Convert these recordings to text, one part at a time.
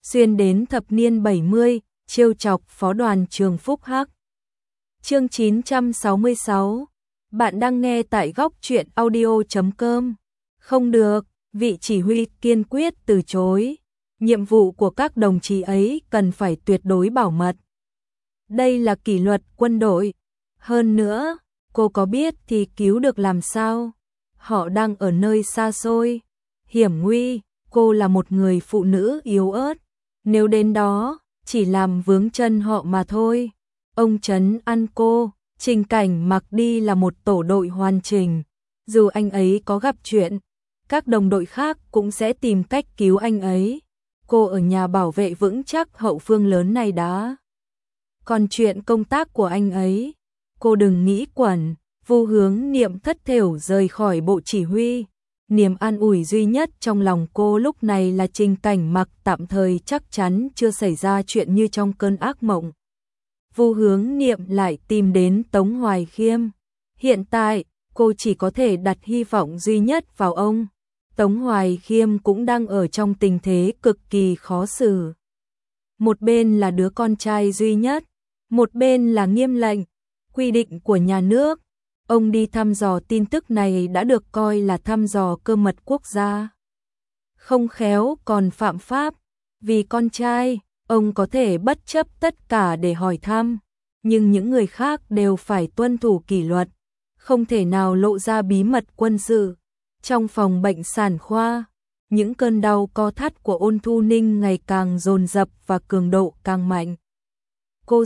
xuyên đến thập niên 70, trêu chọc phó đoàn trường Phúc Hắc. Chương 966. Bạn đang nghe tại góc truyện audio.com. Không được, vị chỉ huy kiên quyết từ chối. Nhiệm vụ của các đồng chí ấy cần phải tuyệt đối bảo mật. Đây là kỷ luật quân đội. Hơn nữa, cô có biết thì cứu được làm sao? Họ đang ở nơi xa xôi, hiểm nguy, cô là một người phụ nữ yếu ớt. Nếu đến đó, chỉ làm vướng chân họ mà thôi. Ông trấn an cô, Trình Cảnh Mặc đi là một tổ đội hoàn chỉnh. Dù anh ấy có gặp chuyện, các đồng đội khác cũng sẽ tìm cách cứu anh ấy. Cô ở nhà bảo vệ vững chắc hậu phương lớn này đã. Còn chuyện công tác của anh ấy, cô đừng nghĩ quẩn. Vu Hướng Niệm thất thểu rời khỏi bộ chỉ huy. Niềm an ủi duy nhất trong lòng cô lúc này là Trình Cảnh Mặc tạm thời chắc chắn chưa xảy ra chuyện như trong cơn ác mộng. Vu Hướng Niệm lại tìm đến Tống Hoài Khiêm. Hiện tại, cô chỉ có thể đặt hy vọng duy nhất vào ông. Tống Hoài Khiêm cũng đang ở trong tình thế cực kỳ khó xử. Một bên là đứa con trai duy nhất, một bên là nghiêm lệnh, quy định của nhà nước. Ông đi thăm dò tin tức này đã được coi là thăm dò cơ mật quốc gia. Không khéo còn phạm pháp, vì con trai, ông có thể bất chấp tất cả để hỏi thăm, nhưng những người khác đều phải tuân thủ kỷ luật, không thể nào lộ ra bí mật quân sự. Trong phòng bệnh sản khoa, những cơn đau co thắt của Ôn Thu Ninh ngày càng dồn dập và cường độ càng mạnh. Cô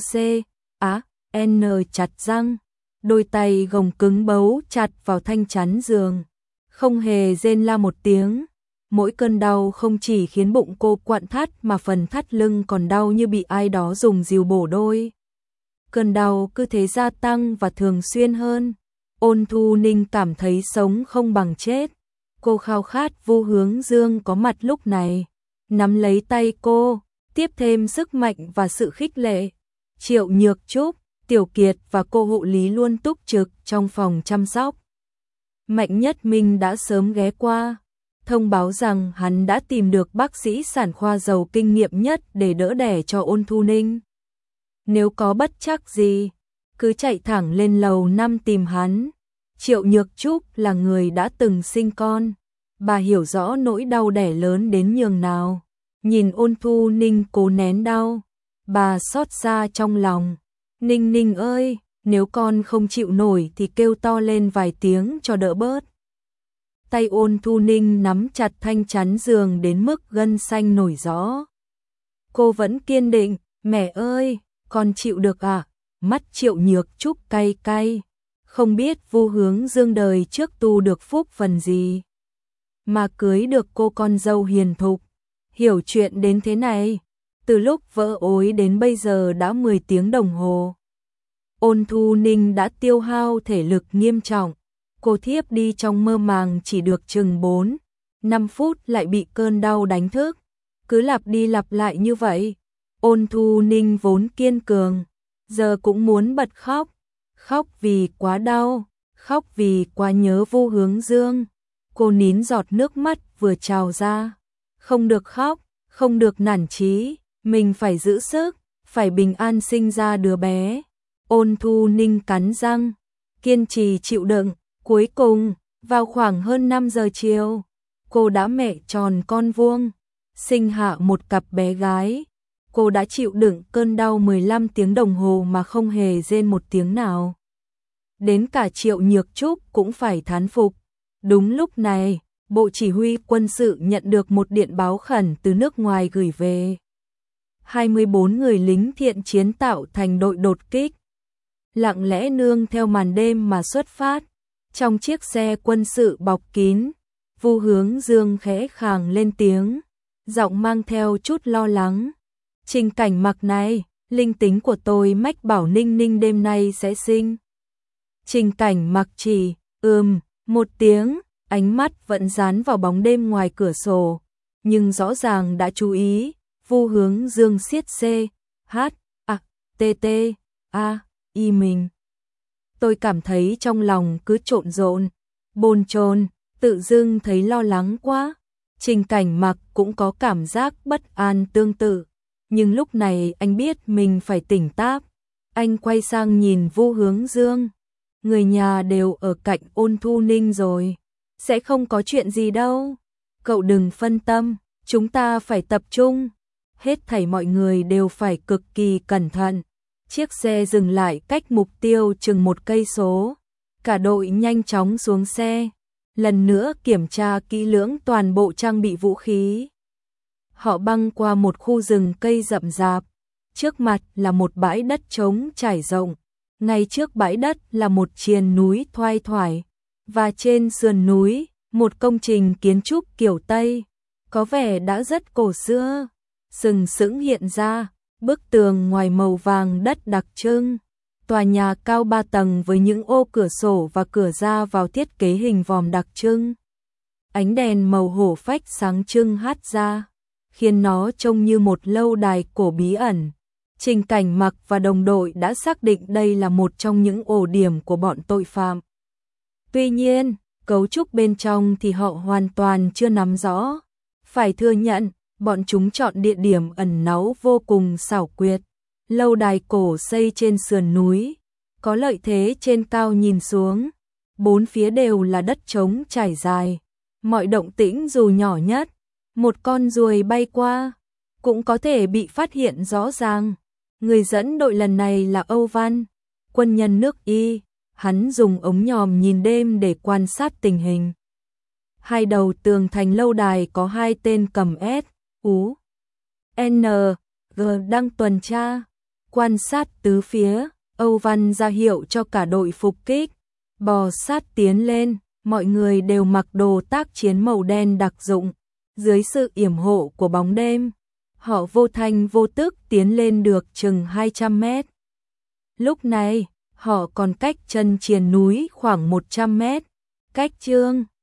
N chặt răng, đôi tay gồng cứng bấu chặt vào thanh chắn giường, không hề rên la một tiếng. Mỗi cơn đau không chỉ khiến bụng cô quặn thắt mà phần thắt lưng còn đau như bị ai đó dùng dìu bổ đôi. Cơn đau cứ thế gia tăng và thường xuyên hơn. Ôn Thu Ninh cảm thấy sống không bằng chết. Cô khao khát Vu Hướng Dương có mặt lúc này, nắm lấy tay cô, tiếp thêm sức mạnh và sự khích lệ. Triệu Nhược Trúc, Tiểu Kiệt và cô hộ lý luôn túc trực trong phòng chăm sóc. Mạnh Nhất Minh đã sớm ghé qua, thông báo rằng hắn đã tìm được bác sĩ sản khoa giàu kinh nghiệm nhất để đỡ đẻ cho Ôn Thu Ninh. Nếu có bất trắc gì, cứ chạy thẳng lên lầu 5 tìm hắn. Triệu Nhược Trúc là người đã từng sinh con, bà hiểu rõ nỗi đau đẻ lớn đến nhường nào. Nhìn Ôn Thu Ninh cố nén đau, bà xót xa trong lòng. Ninh Ninh ơi, nếu con không chịu nổi thì kêu to lên vài tiếng cho đỡ bớt. Tay Ôn Thu Ninh nắm chặt thanh chắn giường đến mức gân xanh nổi rõ. Cô vẫn kiên định, mẹ ơi, con chịu được à? Mắt Triệu Nhược Trúc cay cay, không biết Vu Hướng Dương đời trước tu được phúc phần gì mà cưới được cô con dâu hiền thục, hiểu chuyện đến thế này. Từ lúc vỡ ối đến bây giờ đã 10 tiếng đồng hồ. Ôn Thu Ninh đã tiêu hao thể lực nghiêm trọng. Cô thiếp đi trong mơ màng chỉ được chừng 4-5 phút lại bị cơn đau đánh thức. Cứ lặp đi lặp lại như vậy. Ôn Thu Ninh vốn kiên cường, giờ cũng muốn bật khóc. Khóc vì quá đau, khóc vì quá nhớ Vu Hướng Dương. Cô nín giọt nước mắt vừa trào ra. Không được khóc, không được nản chí, mình phải giữ sức, phải bình an sinh ra đứa bé. Ôn Thu Ninh cắn răng, kiên trì chịu đựng. Cuối cùng, vào khoảng hơn 5 giờ chiều, cô đã mẹ tròn con vuông, sinh hạ một cặp bé gái. Cô đã chịu đựng cơn đau 15 tiếng đồng hồ mà không hề rên một tiếng nào. Đến cả Triệu Nhược Trúc cũng phải thán phục. Đúng lúc này, Bộ Chỉ huy quân sự nhận được một điện báo khẩn từ nước ngoài gửi về. 24 người lính thiện chiến tạo thành đội đột kích, lặng lẽ nương theo màn đêm mà xuất phát. Trong chiếc xe quân sự bọc kín, Vu Hướng Dương khẽ khàng lên tiếng, giọng mang theo chút lo lắng. Trình Cảnh Mặc này, linh tính của tôi mách bảo Ninh Ninh đêm nay sẽ sinh. Trình Cảnh Mặc chỉ, một tiếng, ánh mắt vẫn dán vào bóng đêm ngoài cửa sổ, nhưng rõ ràng đã chú ý. Vu Hướng Dương siết CHATTA mình. Tôi cảm thấy trong lòng cứ trộn rộn, bồn chồn, tự dưng thấy lo lắng quá. Trình Cảnh Mặc cũng có cảm giác bất an tương tự, nhưng lúc này anh biết mình phải tỉnh táo. Anh quay sang nhìn Vu Hướng Dương, người nhà đều ở cạnh Ôn Thu Ninh rồi, sẽ không có chuyện gì đâu. Cậu đừng phân tâm, chúng ta phải tập trung. Hết thảy mọi người đều phải cực kỳ cẩn thận. Chiếc xe dừng lại cách mục tiêu chừng 1 cây số. Cả đội nhanh chóng xuống xe, lần nữa kiểm tra kỹ lưỡng toàn bộ trang bị vũ khí. Họ băng qua một khu rừng cây rậm rạp, trước mặt là một bãi đất trống trải rộng, ngay trước bãi đất là một triền núi thoai thoải, và trên sườn núi, một công trình kiến trúc kiểu Tây, có vẻ đã rất cổ xưa, sừng sững hiện ra, bức tường ngoài màu vàng đất đặc trưng. Tòa nhà cao 3 tầng với những ô cửa sổ và cửa ra vào thiết kế hình vòm đặc trưng. Ánh đèn màu hổ phách sáng trưng hắt ra, khiến nó trông như một lâu đài cổ bí ẩn. Trình Cảnh Mặc và đồng đội đã xác định đây là một trong những ổ điểm của bọn tội phạm. Tuy nhiên, cấu trúc bên trong thì họ hoàn toàn chưa nắm rõ. Phải thừa nhận, bọn chúng chọn địa điểm ẩn náu vô cùng xảo quyệt. Lâu đài cổ xây trên sườn núi, có lợi thế trên cao nhìn xuống, bốn phía đều là đất trống trải dài. Mọi động tĩnh dù nhỏ nhất, một con ruồi bay qua, cũng có thể bị phát hiện rõ ràng. Người dẫn đội lần này là Âu Văn, quân nhân nước Y, hắn dùng ống nhòm nhìn đêm để quan sát tình hình. Hai đầu tường thành lâu đài có 2 tên cầm S, U, N, G đang tuần tra, quan sát tứ phía. Âu Văn ra hiệu cho cả đội phục kích, bò sát tiến lên, mọi người đều mặc đồ tác chiến màu đen đặc dụng, dưới sự yểm hộ của bóng đêm. Họ vô thanh vô tức tiến lên được chừng 200 mét. Lúc này, họ còn cách chân triền núi khoảng 100 mét. Cách Trương